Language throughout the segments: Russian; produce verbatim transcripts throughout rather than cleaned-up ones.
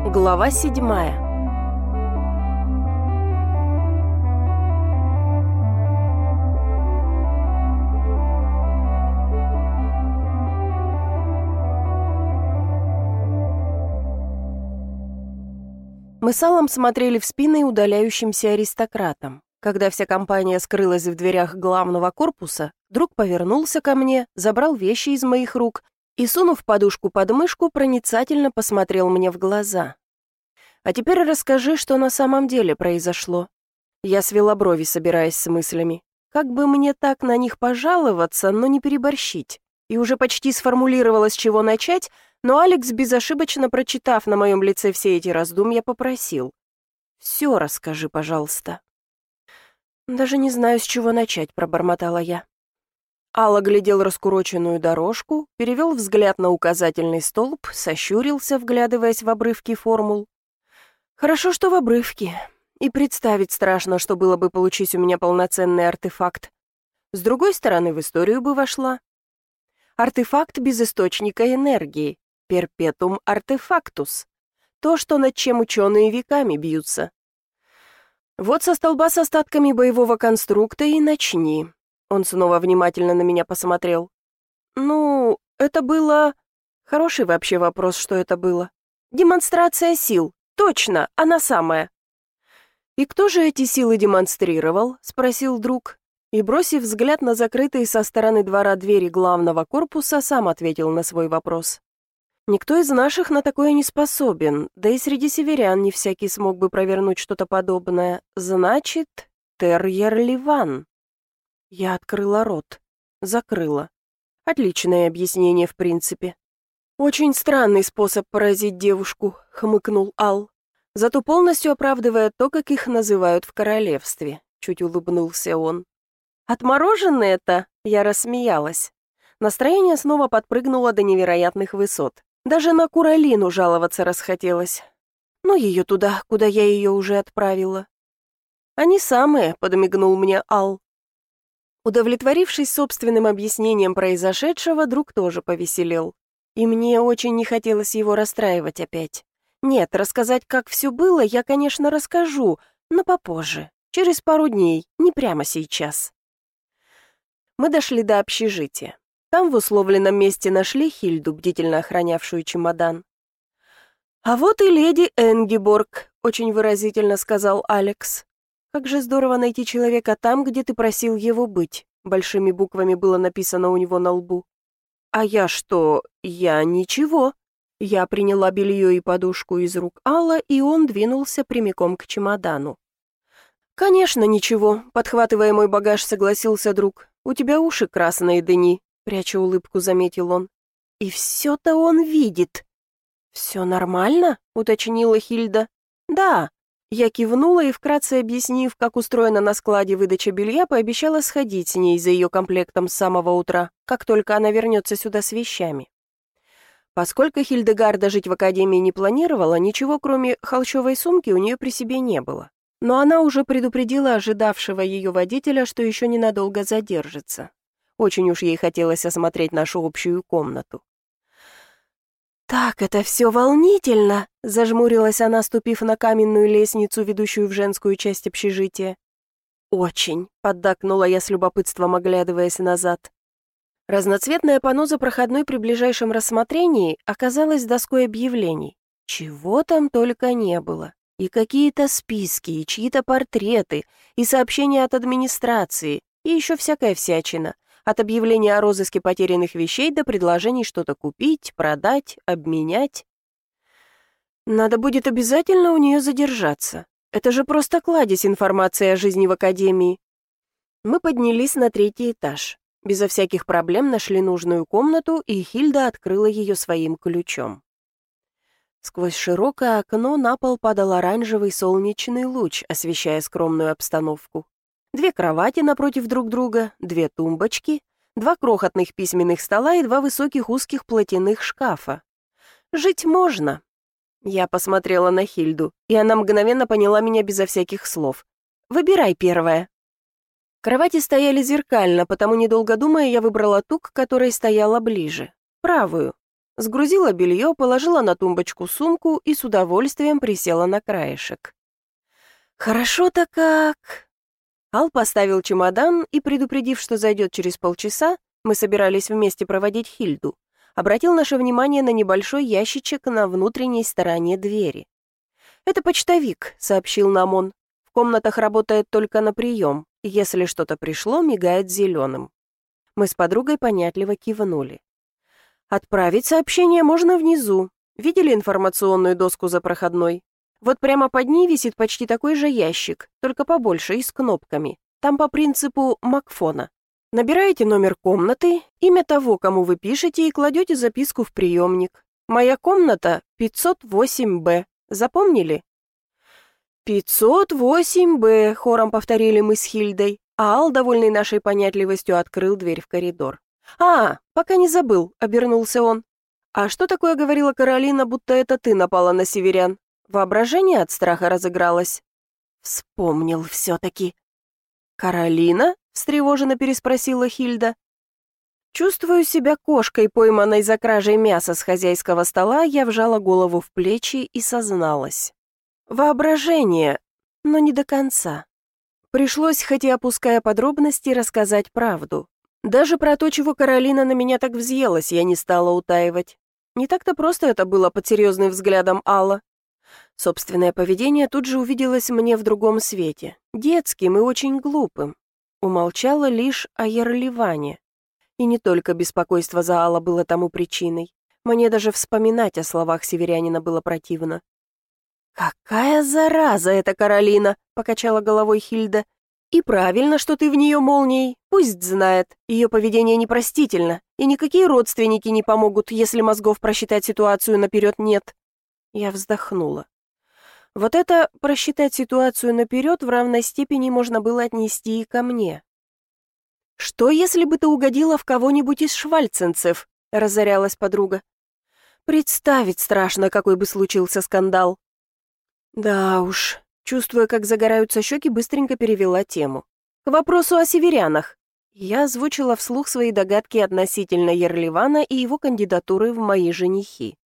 Глава седьмая. Мы с Аллом смотрели в спины удаляющимся аристократам. Когда вся компания скрылась в дверях главного корпуса, друг повернулся ко мне, забрал вещи из моих рук и, сунув подушку под мышку, проницательно посмотрел мне в глаза. «А теперь расскажи, что на самом деле произошло». Я свела брови, собираясь с мыслями. Как бы мне так на них пожаловаться, но не переборщить? И уже почти сформулировала, с чего начать, но Алекс, безошибочно прочитав на моем лице все эти раздумья, попросил. «Все расскажи, пожалуйста». «Даже не знаю, с чего начать», — пробормотала я. Алла глядел раскуроченную дорожку, перевел взгляд на указательный столб, сощурился, вглядываясь в обрывки формул. «Хорошо, что в обрывки. И представить страшно, что было бы, получись у меня полноценный артефакт. С другой стороны, в историю бы вошла. Артефакт без источника энергии. Перпетум артефактус. То, что над чем ученые веками бьются. Вот со столба с остатками боевого конструкта и начни». Он снова внимательно на меня посмотрел. «Ну, это было...» Хороший вообще вопрос, что это было. «Демонстрация сил. Точно, она самая». «И кто же эти силы демонстрировал?» — спросил друг. И, бросив взгляд на закрытые со стороны двора двери главного корпуса, сам ответил на свой вопрос. «Никто из наших на такое не способен, да и среди северян не всякий смог бы провернуть что-то подобное. Значит, Терьер Ливан». Я открыла рот. Закрыла. Отличное объяснение, в принципе. «Очень странный способ поразить девушку», — хмыкнул Ал. «Зато полностью оправдывая то, как их называют в королевстве», — чуть улыбнулся он. «Отмороженные-то?» — я рассмеялась. Настроение снова подпрыгнуло до невероятных высот. Даже на Куралину жаловаться расхотелось. Ну, ее туда, куда я ее уже отправила. «Они самые», — подмигнул мне Ал. Удовлетворившись собственным объяснением произошедшего, друг тоже повеселел. И мне очень не хотелось его расстраивать опять. Нет, рассказать, как все было, я, конечно, расскажу, но попозже, через пару дней, не прямо сейчас. Мы дошли до общежития. Там в условленном месте нашли Хильду, бдительно охранявшую чемодан. «А вот и леди Энгиборг», — очень выразительно сказал Алекс. «Как же здорово найти человека там, где ты просил его быть», — большими буквами было написано у него на лбу. «А я что? Я ничего». Я приняла белье и подушку из рук Алла, и он двинулся прямиком к чемодану. «Конечно, ничего», — подхватывая мой багаж, согласился друг. «У тебя уши красные, Дени», — пряча улыбку, заметил он. «И все-то он видит». «Все нормально?» — уточнила Хильда. «Да». Я кивнула и, вкратце объяснив, как устроена на складе выдача белья, пообещала сходить с ней за ее комплектом с самого утра, как только она вернется сюда с вещами. Поскольку Хильдегарда жить в академии не планировала, ничего кроме холщовой сумки у нее при себе не было. Но она уже предупредила ожидавшего ее водителя, что еще ненадолго задержится. Очень уж ей хотелось осмотреть нашу общую комнату. «Так, это все волнительно», — зажмурилась она, ступив на каменную лестницу, ведущую в женскую часть общежития. «Очень», — поддакнула я с любопытством, оглядываясь назад. Разноцветное панно за проходной при ближайшем рассмотрении оказалось доской объявлений. Чего там только не было. И какие-то списки, и чьи-то портреты, и сообщения от администрации, и еще всякая всячина. От объявления о розыске потерянных вещей до предложений что-то купить, продать, обменять. Надо будет обязательно у нее задержаться. Это же просто кладезь информации о жизни в академии. Мы поднялись на третий этаж. Безо всяких проблем нашли нужную комнату, и Хильда открыла ее своим ключом. Сквозь широкое окно на пол падал оранжевый солнечный луч, освещая скромную обстановку. Две кровати напротив друг друга, две тумбочки, два крохотных письменных стола и два высоких узких платяных шкафа. Жить можно. Я посмотрела на Хильду, и она мгновенно поняла меня безо всяких слов. «Выбирай первое». Кровати стояли зеркально, потому, недолго думая, я выбрала ту, к которой стояла ближе, правую. Сгрузила белье, положила на тумбочку сумку и с удовольствием присела на краешек. Хорошо-то как. Ал поставил чемодан и, предупредив, что зайдет через полчаса, мы собирались вместе проводить Хильду, обратил наше внимание на небольшой ящичек на внутренней стороне двери. «Это почтовик», — сообщил нам он. «В комнатах работает только на прием. Если что-то пришло, мигает зеленым». Мы с подругой понятливо кивнули. «Отправить сообщение можно внизу. Видели информационную доску за проходной? Вот прямо под ней висит почти такой же ящик, только побольше и с кнопками. Там по принципу Макфона. Набираете номер комнаты, имя того, кому вы пишете, и кладете записку в приемник. Моя комната пятьсот восемь Б. Запомнили?» «пятьсот восемь Б», — хором повторили мы с Хильдой, а Ал, довольный нашей понятливостью, открыл дверь в коридор. «А, пока не забыл», — обернулся он. «А что такое говорила Каролина, будто это ты напала на северян? Воображение от страха разыгралось?» «Вспомнил все-таки». «Каролина?» — встревоженно переспросила Хильда. Чувствую себя кошкой, пойманной за кражей мяса с хозяйского стола, я вжала голову в плечи и созналась. Воображение, но не до конца. Пришлось, хоть и опуская подробности, рассказать правду. Даже про то, чего Каролина на меня так взъелась, я не стала утаивать. Не так-то просто это было под серьезным взглядом Алла. Собственное поведение тут же увиделось мне в другом свете, детским и очень глупым. Умолчала лишь о Ерливане. И не только беспокойство за Алла было тому причиной. Мне даже вспоминать о словах северянина было противно. «Какая зараза эта Каролина!» — покачала головой Хильда. «И правильно, что ты в нее молнией. Пусть знает, ее поведение непростительно, и никакие родственники не помогут, если мозгов просчитать ситуацию наперед нет». Я вздохнула. Вот это просчитать ситуацию наперед в равной степени можно было отнести и ко мне. «Что, если бы ты угодила в кого-нибудь из швальценцев?» — разорялась подруга. «Представить страшно, какой бы случился скандал». Да уж, чувствуя, как загораются щеки, быстренько перевела тему. К вопросу о северянах. Я озвучила вслух свои догадки относительно Ерливана и его кандидатуры в мои женихи.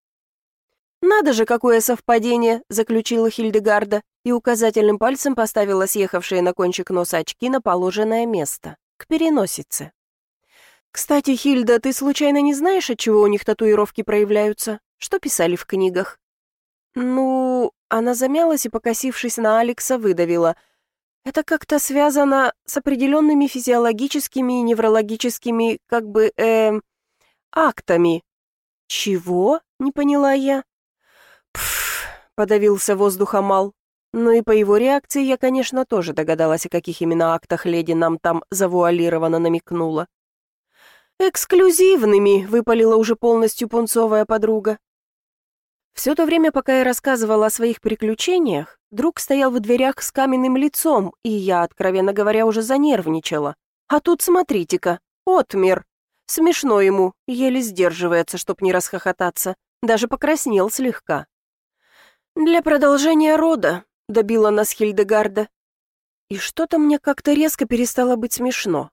«Надо же, какое совпадение!» — заключила Хильдегарда и указательным пальцем поставила съехавшие на кончик носа очки на положенное место, к переносице. «Кстати, Хильда, ты случайно не знаешь, от чего у них татуировки проявляются? Что писали в книгах?» «Ну...» — она замялась и, покосившись на Алекса, выдавила. «Это как-то связано с определенными физиологическими и неврологическими, как бы, э актами». «Чего?» — не поняла я. «Пф...» — подавился воздухом Ал. Ну и по его реакции я, конечно, тоже догадалась, о каких именно актах леди нам там завуалированно намекнула. «Эксклюзивными», — выпалила уже полностью пунцовая подруга. Все то время, пока я рассказывала о своих приключениях, друг стоял в дверях с каменным лицом, и я, откровенно говоря, уже занервничала. А тут, смотрите-ка, отмер. Смешно ему, еле сдерживается, чтоб не расхохотаться. Даже покраснел слегка. «Для продолжения рода», — добила нас Хильдегарда. И что-то мне как-то резко перестало быть смешно.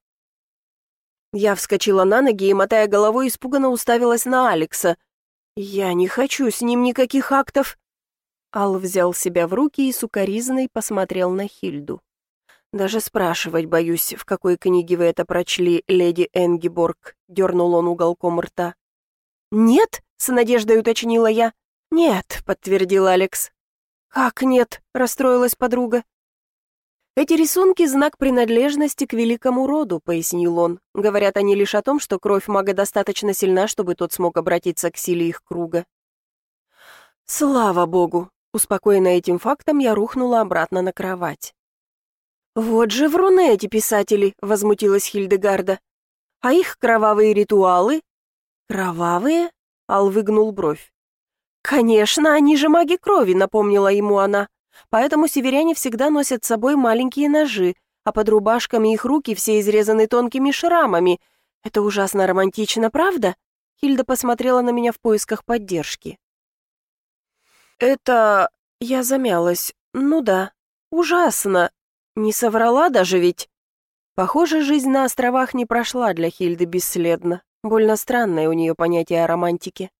Я вскочила на ноги и, мотая головой, испуганно уставилась на Алекса. «Я не хочу с ним никаких актов!» Ал взял себя в руки и сукоризной посмотрел на Хильду. «Даже спрашивать боюсь, в какой книге вы это прочли, леди Энгиборг», — дернул он уголком рта. «Нет?» — с надеждой уточнила я. «Нет», — подтвердил Алекс. «Как нет?» — расстроилась подруга. «Эти рисунки — знак принадлежности к великому роду», — пояснил он. «Говорят они лишь о том, что кровь мага достаточно сильна, чтобы тот смог обратиться к силе их круга». «Слава богу!» — успокоенная этим фактом, я рухнула обратно на кровать. «Вот же вруны эти писатели!» — возмутилась Хильдегарда. «А их кровавые ритуалы?» «Кровавые?» — Ал выгнул бровь. «Конечно, они же маги крови», — напомнила ему она. «Поэтому северяне всегда носят с собой маленькие ножи, а под рубашками их руки все изрезаны тонкими шрамами. Это ужасно романтично, правда?» Хильда посмотрела на меня в поисках поддержки. «Это...» — я замялась. «Ну да, ужасно. Не соврала даже ведь?» Похоже, жизнь на островах не прошла для Хильды бесследно. Больно странное у нее понятие о романтике.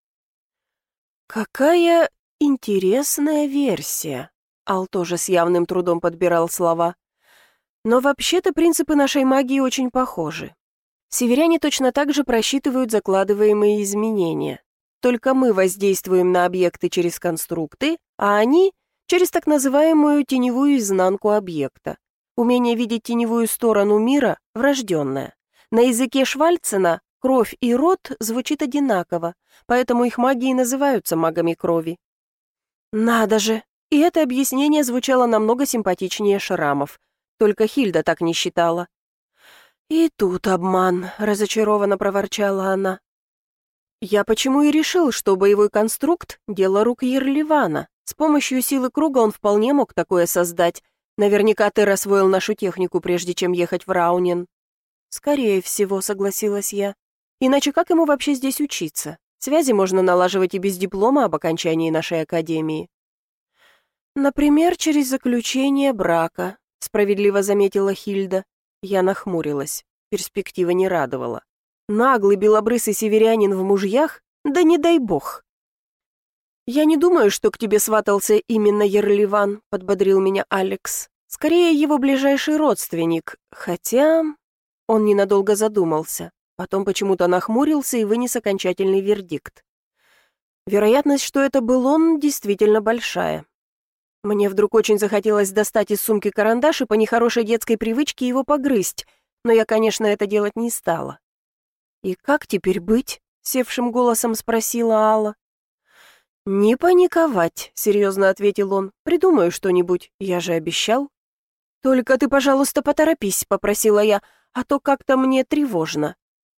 «Какая интересная версия», — Ал тоже с явным трудом подбирал слова. «Но вообще-то принципы нашей магии очень похожи. Северяне точно так же просчитывают закладываемые изменения. Только мы воздействуем на объекты через конструкты, а они — через так называемую теневую изнанку объекта. Умение видеть теневую сторону мира — врожденное. На языке Швальцена кровь и род звучит одинаково, поэтому их маги и называются магами крови». «Надо же!» И это объяснение звучало намного симпатичнее шрамов. Только Хильда так не считала. «И тут обман», — разочарованно проворчала она. «Я почему и решил, что боевой конструкт — дело рук Ерливана. С помощью силы круга он вполне мог такое создать. Наверняка ты освоил нашу технику, прежде чем ехать в Раунен». «Скорее всего», — согласилась я. «Иначе как ему вообще здесь учиться? Связи можно налаживать и без диплома об окончании нашей академии». «Например, через заключение брака», — справедливо заметила Хильда. Я нахмурилась. Перспектива не радовала. Наглый белобрысый северянин в мужьях? Да не дай бог. «Я не думаю, что к тебе сватался именно Ерливан», — подбодрил меня Алекс. «Скорее, его ближайший родственник. Хотя...» Он ненадолго задумался. Потом почему-то нахмурился и вынес окончательный вердикт. Вероятность, что это был он, действительно большая. Мне вдруг очень захотелось достать из сумки карандаш и по нехорошей детской привычке его погрызть, но я, конечно, это делать не стала. «И как теперь быть?» — севшим голосом спросила Алла. «Не паниковать», — серьезно ответил он. «Придумаю что-нибудь, я же обещал». «Только ты, пожалуйста, поторопись», — попросила я, «а то как-то мне тревожно».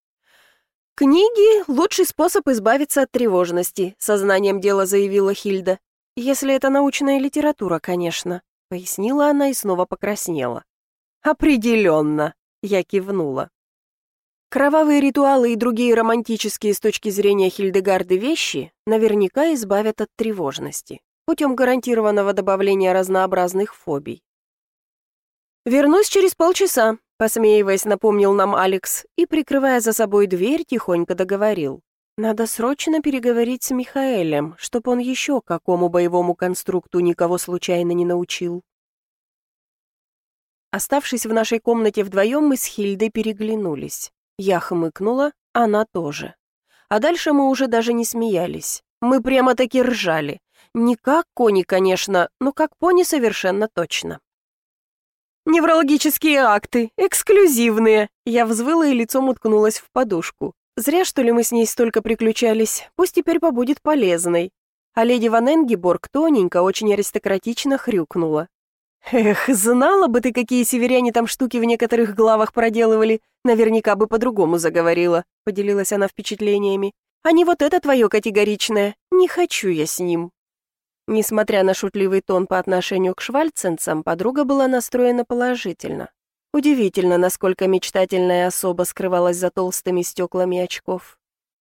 «Книги — лучший способ избавиться от тревожности», — сознанием дела заявила Хильда. «Если это научная литература, конечно», — пояснила она и снова покраснела. «Определенно», — я кивнула. Кровавые ритуалы и другие романтические с точки зрения Хильдегарды вещи наверняка избавят от тревожности, путем гарантированного добавления разнообразных фобий. «Вернусь через полчаса», — посмеиваясь, напомнил нам Алекс и, прикрывая за собой дверь, тихонько договорил. «Надо срочно переговорить с Михаэлем, чтоб он еще какому боевому конструкту никого случайно не научил». Оставшись в нашей комнате вдвоем, мы с Хильдой переглянулись. Я хмыкнула, она тоже. А дальше мы уже даже не смеялись. Мы прямо-таки ржали. Не как кони, конечно, но как пони совершенно точно. «Неврологические акты, эксклюзивные!» Я взвыла и лицом уткнулась в подушку. Зря, что ли, мы с ней столько приключались, пусть теперь побудет полезной. А леди Ван Энгиборг тоненько, очень аристократично хрюкнула. «Эх, знала бы ты, какие северяне там штуки в некоторых главах проделывали, наверняка бы по-другому заговорила», — поделилась она впечатлениями. «А не вот это твое категоричное, не хочу я с ним». Несмотря на шутливый тон по отношению к швальценцам, подруга была настроена положительно. Удивительно, насколько мечтательная особа скрывалась за толстыми стеклами очков.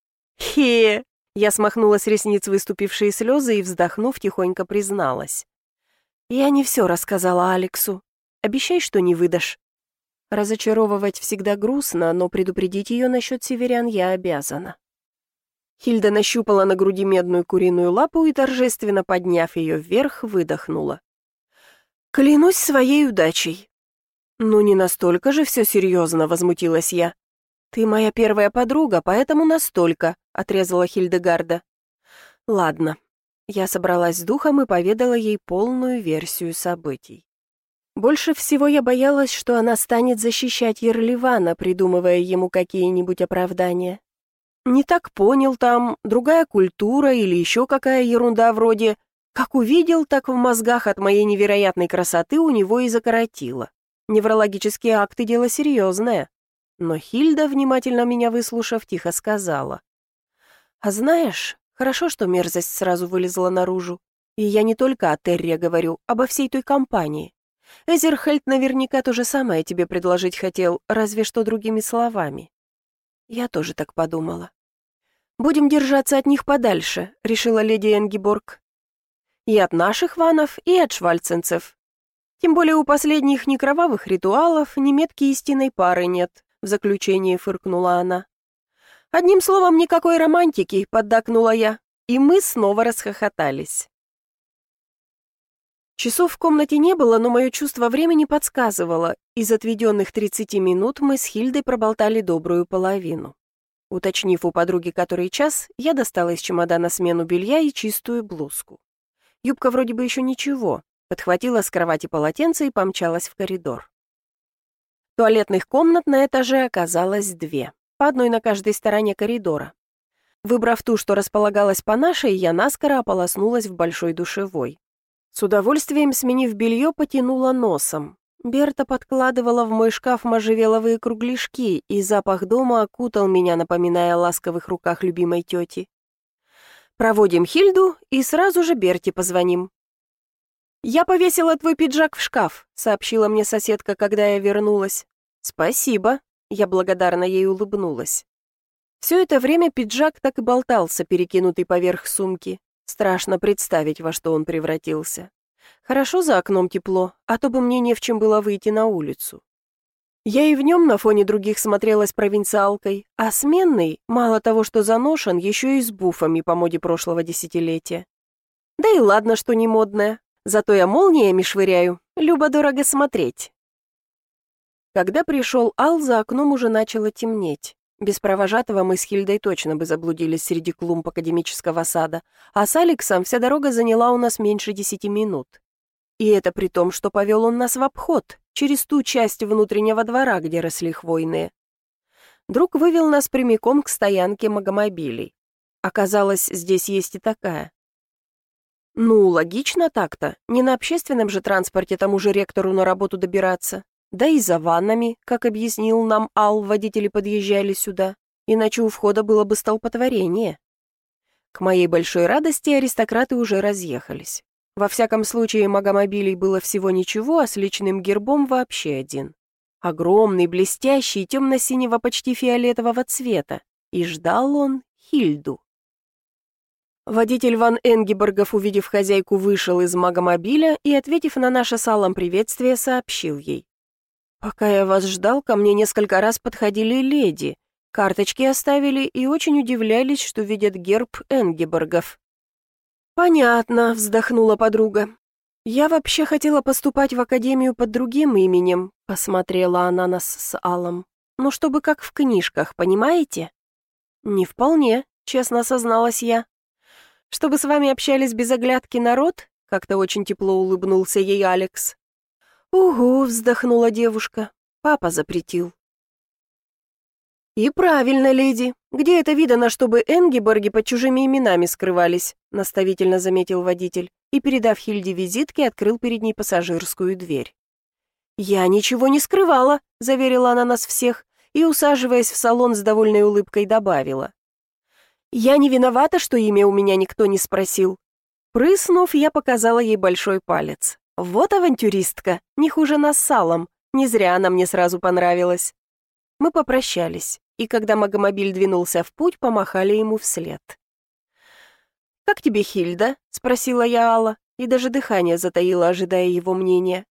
«Хе!» — я смахнула с ресниц выступившие слезы и, вздохнув, тихонько призналась. «Я не все рассказала Алексу. Обещай, что не выдашь». Разочаровывать всегда грустно, но предупредить ее насчет северян я обязана. Хильда нащупала на груди медную куриную лапу и, торжественно подняв ее вверх, выдохнула. «Клянусь своей удачей». «Ну, не настолько же все серьезно», — возмутилась я. «Ты моя первая подруга, поэтому настолько», — отрезала Хильдегарда. «Ладно». Я собралась с духом и поведала ей полную версию событий. Больше всего я боялась, что она станет защищать Ерливана, придумывая ему какие-нибудь оправдания. Не так понял там, другая культура или еще какая ерунда вроде «как увидел, так в мозгах от моей невероятной красоты у него и закоротило». Неврологические акты — дело серьезное. Но Хильда, внимательно меня выслушав, тихо сказала. «А знаешь, хорошо, что мерзость сразу вылезла наружу. И я не только о Терре говорю, обо всей той компании. Эзерхельд наверняка то же самое тебе предложить хотел, разве что другими словами». Я тоже так подумала. «Будем держаться от них подальше», — решила леди Энгиборг. «И от наших ванов, и от швальценцев. Тем более у последних ни кровавых ритуалов, ни метки истинной пары нет», — в заключение фыркнула она. Одним словом, никакой романтики, поддакнула я, и мы снова расхохотались. Часов в комнате не было, но мое чувство времени подсказывало. Из отведенных тридцати минут мы с Хильдой проболтали добрую половину. Уточнив у подруги который час, я достала из чемодана смену белья и чистую блузку. Юбка вроде бы еще ничего, подхватила с кровати полотенце и помчалась в коридор. Туалетных комнат на этаже оказалось две, по одной на каждой стороне коридора. Выбрав ту, что располагалась по нашей, я наскоро ополоснулась в большой душевой. С удовольствием, сменив белье, потянула носом. Берта подкладывала в мой шкаф можжевеловые кругляшки, и запах дома окутал меня, напоминая о ласковых руках любимой тети. Проводим Хильду и сразу же Берте позвоним. «Я повесила твой пиджак в шкаф», — сообщила мне соседка, когда я вернулась. «Спасибо», — я благодарно ей улыбнулась. Все это время пиджак так и болтался, перекинутый поверх сумки. Страшно представить, во что он превратился. Хорошо за окном тепло, а то бы мне не в чем было выйти на улицу. Я и в нем на фоне других смотрелась провинциалкой, а сменный, мало того, что заношен, еще и с буфами по моде прошлого десятилетия. Да и ладно, что не модная, зато я молниями швыряю, любо-дорого смотреть. Когда пришел Ал, за окном уже начало темнеть. Без провожатого мы с Хильдой точно бы заблудились среди клумб академического сада, а с Алексом вся дорога заняла у нас меньше десяти минут. И это при том, что повел он нас в обход, через ту часть внутреннего двора, где росли хвойные. Друг вывел нас прямиком к стоянке магомобилей. Оказалось, здесь есть и такая. Ну, логично так-то, не на общественном же транспорте тому же ректору на работу добираться. Да и за ваннами, как объяснил нам Ал, водители подъезжали сюда, иначе у входа было бы столпотворение. К моей большой радости аристократы уже разъехались. Во всяком случае, магомобилей было всего ничего, а с личным гербом вообще один. Огромный, блестящий, темно-синего, почти фиолетового цвета. И ждал он Хильду. Водитель ван Энгеборгов, увидев хозяйку, вышел из магомобиля и, ответив на наше с Аллом приветствие, сообщил ей. «Пока я вас ждал, ко мне несколько раз подходили леди, карточки оставили и очень удивлялись, что видят герб Энгеборгов». «Понятно», — вздохнула подруга. «Я вообще хотела поступать в академию под другим именем», — посмотрела она нас с Аллом. «Ну, чтобы как в книжках, понимаете?» «Не вполне», — честно созналась я. «Чтобы с вами общались без оглядки народ?» — как-то очень тепло улыбнулся ей Алекс. «Угу», — вздохнула девушка. «Папа запретил». «И правильно, леди. Где это видано, чтобы Энгеборги под чужими именами скрывались?» — наставительно заметил водитель и, передав Хильде визитки, открыл перед ней пассажирскую дверь. «Я ничего не скрывала», — заверила она нас всех и, усаживаясь в салон с довольной улыбкой, добавила. «Я не виновата, что имя у меня никто не спросил». Прыснув, я показала ей большой палец. «Вот авантюристка, не хуже нас с Аллом. Не зря она мне сразу понравилась». Мы попрощались, и когда магомобиль двинулся в путь, помахали ему вслед. «Как тебе, Хильда?» — спросила я Алла, и даже дыхание затаила, ожидая его мнения.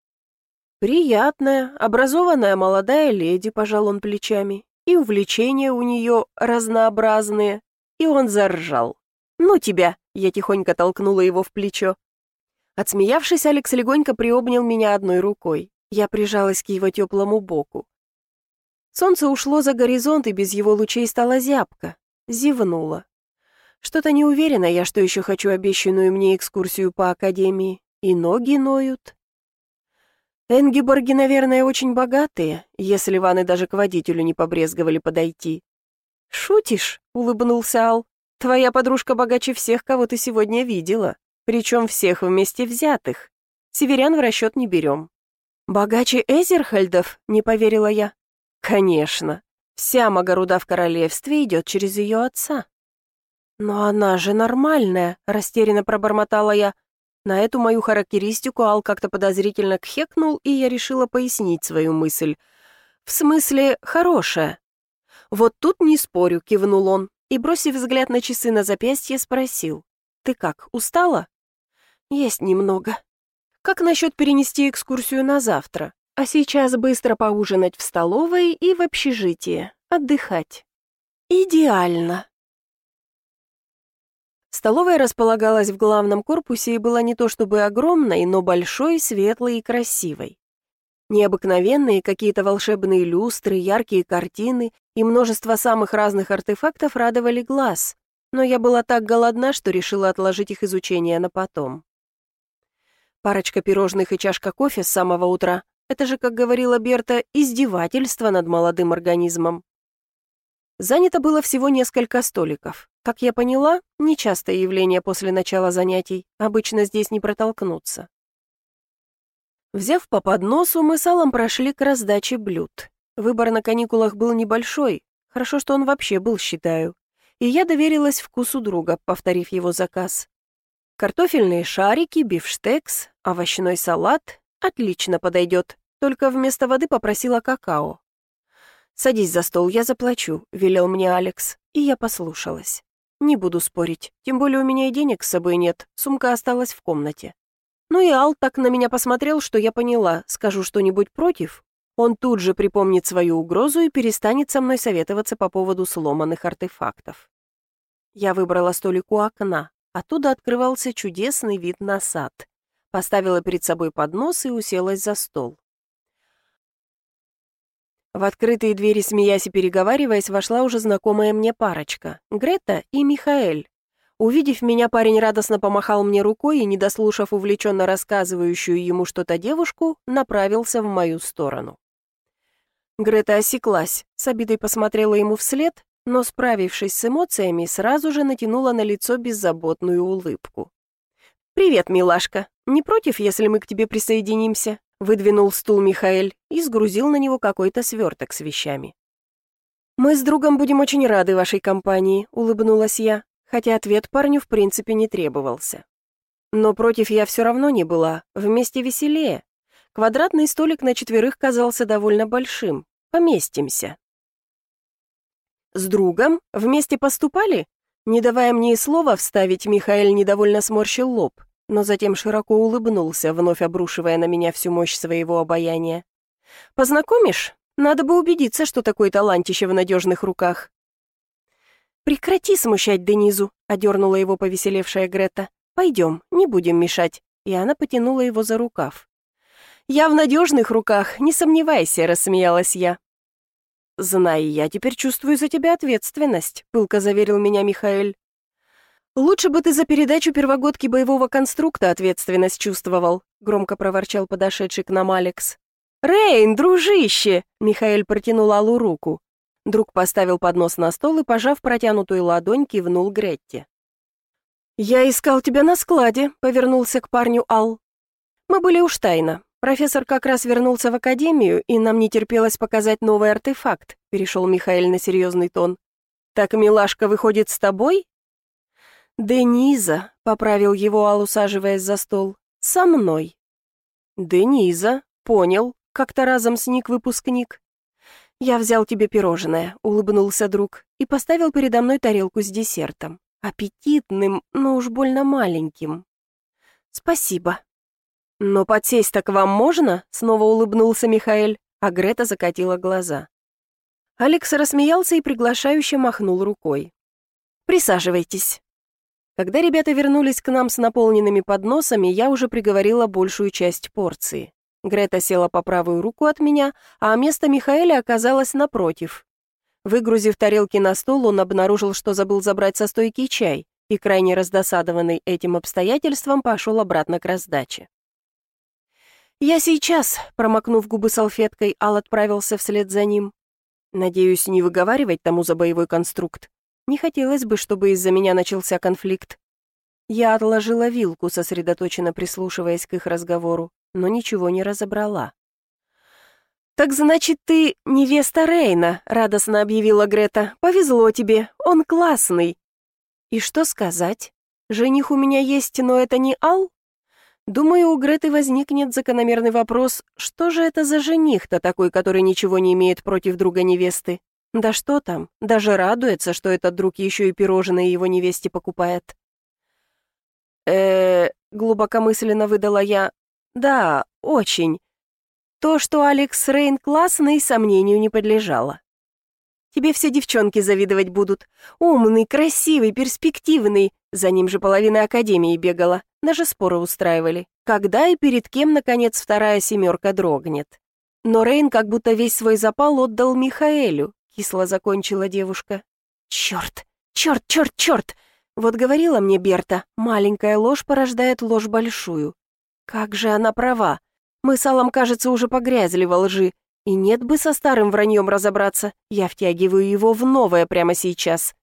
«Приятная, образованная молодая леди», — пожал он плечами, «и увлечения у нее разнообразные». И он заржал. «Ну тебя!» — я тихонько толкнула его в плечо. Отсмеявшись, Алекс легонько приобнял меня одной рукой. Я прижалась к его теплому боку. Солнце ушло за горизонт, и без его лучей стало зябко. Зевнула. Что-то не уверена я, что еще хочу обещанную мне экскурсию по академии. И ноги ноют. Энгеборги, наверное, очень богатые, если ваны даже к водителю не побрезговали подойти. «Шутишь?» — улыбнулся Ал. «Твоя подружка богаче всех, кого ты сегодня видела. Причем всех вместе взятых. Северян в расчет не берем». «Богаче Эзерхальдов?» — не поверила я. «Конечно. Вся Магаруда в королевстве идет через ее отца». «Но она же нормальная», — растерянно пробормотала я. На эту мою характеристику Ал как-то подозрительно кхекнул, и я решила пояснить свою мысль. «В смысле, хорошая». «Вот тут не спорю», — кивнул он, и, бросив взгляд на часы на запястье, спросил. «Ты как, устала?» «Есть немного. Как насчет перенести экскурсию на завтра? А сейчас быстро поужинать в столовой и в общежитие, отдыхать». Идеально. Столовая располагалась в главном корпусе и была не то чтобы огромной, но большой, светлой и красивой. Необыкновенные какие-то волшебные люстры, яркие картины и множество самых разных артефактов радовали глаз, но я была так голодна, что решила отложить их изучение на потом. Парочка пирожных и чашка кофе с самого утра — это же, как говорила Берта, издевательство над молодым организмом. Занято было всего несколько столиков. Как я поняла, нечастое явление после начала занятий, обычно здесь не протолкнуться. Взяв по подносу, мы с Аллом прошли к раздаче блюд. Выбор на каникулах был небольшой, хорошо, что он вообще был, считаю. И я доверилась вкусу друга, повторив его заказ. Картофельные шарики, бифштекс, овощной салат — отлично подойдет, только вместо воды попросила какао. «Садись за стол, я заплачу», — велел мне Алекс, и я послушалась. Не буду спорить, тем более у меня и денег с собой нет, сумка осталась в комнате. Ну и Ал так на меня посмотрел, что я поняла, скажу что-нибудь против, он тут же припомнит свою угрозу и перестанет со мной советоваться по поводу сломанных артефактов. Я выбрала столик у окна, оттуда открывался чудесный вид на сад. Поставила перед собой поднос и уселась за стол. В открытые двери, смеясь и переговариваясь, вошла уже знакомая мне парочка — Грета и Михаэль. Увидев меня, парень радостно помахал мне рукой и, не дослушав увлеченно рассказывающую ему что-то девушку, направился в мою сторону. Грета осеклась, с обидой посмотрела ему вслед, но, справившись с эмоциями, сразу же натянула на лицо беззаботную улыбку. «Привет, милашка. Не против, если мы к тебе присоединимся?» Выдвинул стул Михаэль и сгрузил на него какой-то сверток с вещами. «Мы с другом будем очень рады вашей компании», — улыбнулась я, хотя ответ парню в принципе не требовался. Но против я все равно не была, вместе веселее. Квадратный столик на четверых казался довольно большим. Поместимся. «С другом? Вместе поступали?» Не давая мне и слова вставить, Михаэль недовольно сморщил лоб, но затем широко улыбнулся, вновь обрушивая на меня всю мощь своего обаяния. «Познакомишь? Надо бы убедиться, что такое талантище в надежных руках». «Прекрати смущать Денизу», — одернула его повеселевшая Грета. «Пойдем, не будем мешать». И она потянула его за рукав. «Я в надежных руках, не сомневайся», — рассмеялась я. «Знай, я теперь чувствую за тебя ответственность», — пылко заверил меня Михаэль. «Лучше бы ты за передачу первогодки боевого конструкта ответственность чувствовал», — громко проворчал подошедший к нам Алекс. «Рейн, дружище!» — Михаэль протянул Аллу руку. Друг поставил поднос на стол и, пожав протянутую ладонь, кивнул Гретте. «Я искал тебя на складе», — повернулся к парню Ал. «Мы были уж тайно. Профессор как раз вернулся в академию, и нам не терпелось показать новый артефакт», — перешел Михаэль на серьезный тон. «Так милашка выходит с тобой?» «Дениза», — поправил его Ал, усаживаясь за стол, — «со мной». «Дениза, понял», — как-то разом сник выпускник. «Я взял тебе пирожное», — улыбнулся друг, и поставил передо мной тарелку с десертом. Аппетитным, но уж больно маленьким. «Спасибо». «Но подсесть-то к вам можно?» — снова улыбнулся Михаэль, а Грета закатила глаза. Алекс рассмеялся и приглашающе махнул рукой. «Присаживайтесь». Когда ребята вернулись к нам с наполненными подносами, я уже приговорила большую часть порции. Грета села по правую руку от меня, а место Михаэля оказалось напротив. Выгрузив тарелки на стол, он обнаружил, что забыл забрать со стойки чай, и, крайне раздосадованный этим обстоятельством, пошел обратно к раздаче. «Я сейчас», — промокнув губы салфеткой, Ал отправился вслед за ним. Надеюсь, не выговаривать тому за боевой конструкт. Не хотелось бы, чтобы из-за меня начался конфликт. Я отложила вилку, сосредоточенно прислушиваясь к их разговору, но ничего не разобрала. «Так значит, ты невеста Рейна», — радостно объявила Грета. «Повезло тебе, он классный». «И что сказать? Жених у меня есть, но это не Ал?» Думаю, у Греты возникнет закономерный вопрос, что же это за жених-то такой, который ничего не имеет против друга невесты? Да что там, даже радуется, что этот друг еще и пирожные его невесте покупает. э глубокомысленно выдала я. «Да, очень. То, что Алекс Рейн классный, сомнению не подлежало». Тебе все девчонки завидовать будут. Умный, красивый, перспективный. За ним же половина академии бегала. Даже споры устраивали. Когда и перед кем, наконец, вторая семерка дрогнет. Но Рейн как будто весь свой запал отдал Михаэлю. Кисло закончила девушка. Черт, черт, черт, черт. Вот говорила мне Берта, маленькая ложь порождает ложь большую. Как же она права. Мы с Аллом, кажется, уже погрязли во лжи. И нет бы со старым враньем разобраться, я втягиваю его в новое прямо сейчас.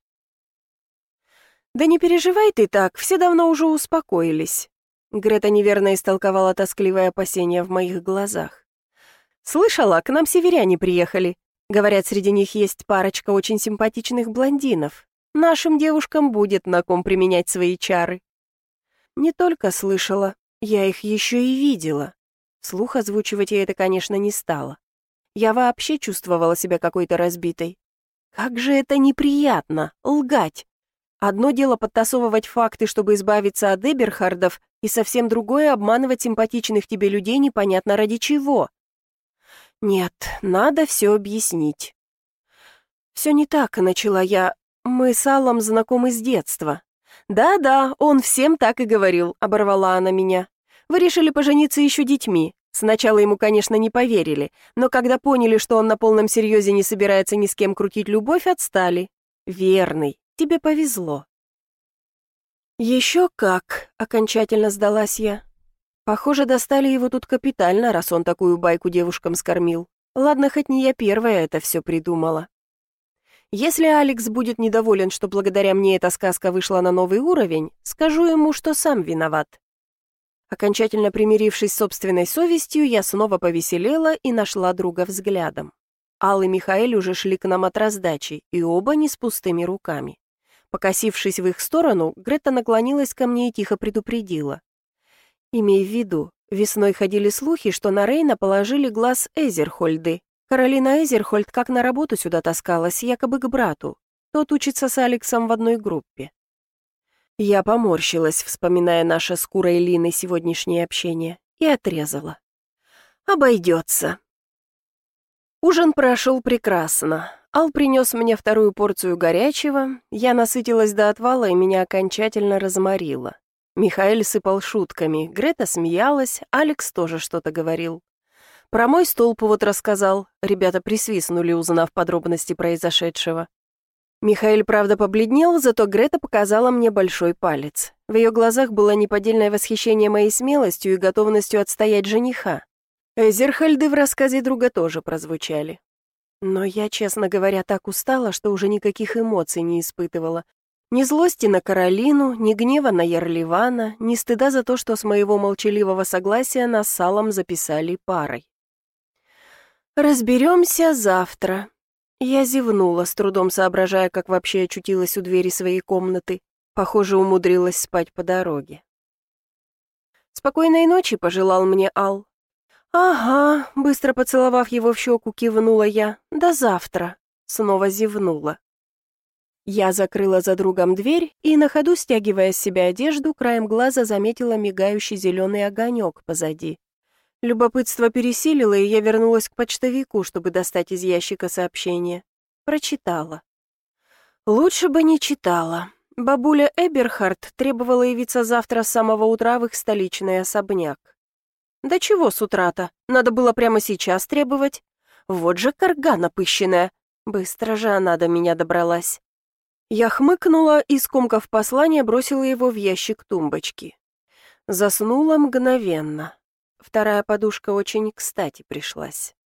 Да не переживай ты так, все давно уже успокоились. Грета неверно истолковала тоскливое опасение в моих глазах. Слышала, к нам северяне приехали. Говорят, среди них есть парочка очень симпатичных блондинов. Нашим девушкам будет на ком применять свои чары. Не только слышала, я их еще и видела. Вслух озвучивать я это, конечно, не стала. Я вообще чувствовала себя какой-то разбитой. Как же это неприятно, лгать. Одно дело подтасовывать факты, чтобы избавиться от Эберхардов, и совсем другое — обманывать симпатичных тебе людей непонятно ради чего. Нет, надо все объяснить. Все не так, начала я. Мы с Аллом знакомы с детства. Да-да, он всем так и говорил, оборвала она меня. Вы решили пожениться еще детьми. Сначала ему, конечно, не поверили, но когда поняли, что он на полном серьезе не собирается ни с кем крутить любовь, отстали. Верный, тебе повезло. Еще как, окончательно сдалась я. Похоже, достали его тут капитально, раз он такую байку девушкам скормил. Ладно, хоть не я первая это все придумала. Если Алекс будет недоволен, что благодаря мне эта сказка вышла на новый уровень, скажу ему, что сам виноват. Окончательно примирившись с собственной совестью, я снова повеселела и нашла друга взглядом. Ал и Михаэль уже шли к нам от раздачи, и оба не с пустыми руками. Покосившись в их сторону, Грета наклонилась ко мне и тихо предупредила. «Имей в виду, весной ходили слухи, что на Рейна положили глаз Эзерхольды. Каролина Эзерхольд как на работу сюда таскалась, якобы к брату. Тот учится с Алексом в одной группе». Я поморщилась, вспоминая наше с Курой Линой сегодняшнее общение, и отрезала. «Обойдется». Ужин прошел прекрасно. Ал принес мне вторую порцию горячего, я насытилась до отвала и меня окончательно разморило. Михаэль сыпал шутками, Грета смеялась, Алекс тоже что-то говорил. Про мой столб вот рассказал, ребята присвистнули, узнав подробности произошедшего. Михаэль, правда, побледнел, зато Грета показала мне большой палец. В ее глазах было неподдельное восхищение моей смелостью и готовностью отстоять жениха. Эзерхольды в рассказе друга тоже прозвучали. Но я, честно говоря, так устала, что уже никаких эмоций не испытывала. Ни злости на Каролину, ни гнева на Ярливана, ни стыда за то, что с моего молчаливого согласия нас с Аллом записали парой. «Разберемся завтра». Я зевнула, с трудом соображая, как вообще очутилась у двери своей комнаты. Похоже, умудрилась спать по дороге. «Спокойной ночи», — пожелал мне Ал. «Ага», — быстро поцеловав его в щеку, кивнула я. «До завтра», — снова зевнула. Я закрыла за другом дверь и, на ходу стягивая с себя одежду, краем глаза заметила мигающий зеленый огонек позади. Любопытство пересилило, и я вернулась к почтовику, чтобы достать из ящика сообщение. Прочитала. Лучше бы не читала. Бабуля Эберхард требовала явиться завтра с самого утра в их столичный особняк. Да чего с утра-то? Надо было прямо сейчас требовать. Вот же карга напыщенная. Быстро же она до меня добралась. Я хмыкнула и, скомкав послание, бросила его в ящик тумбочки. Заснула мгновенно. Вторая подушка очень кстати пришлась.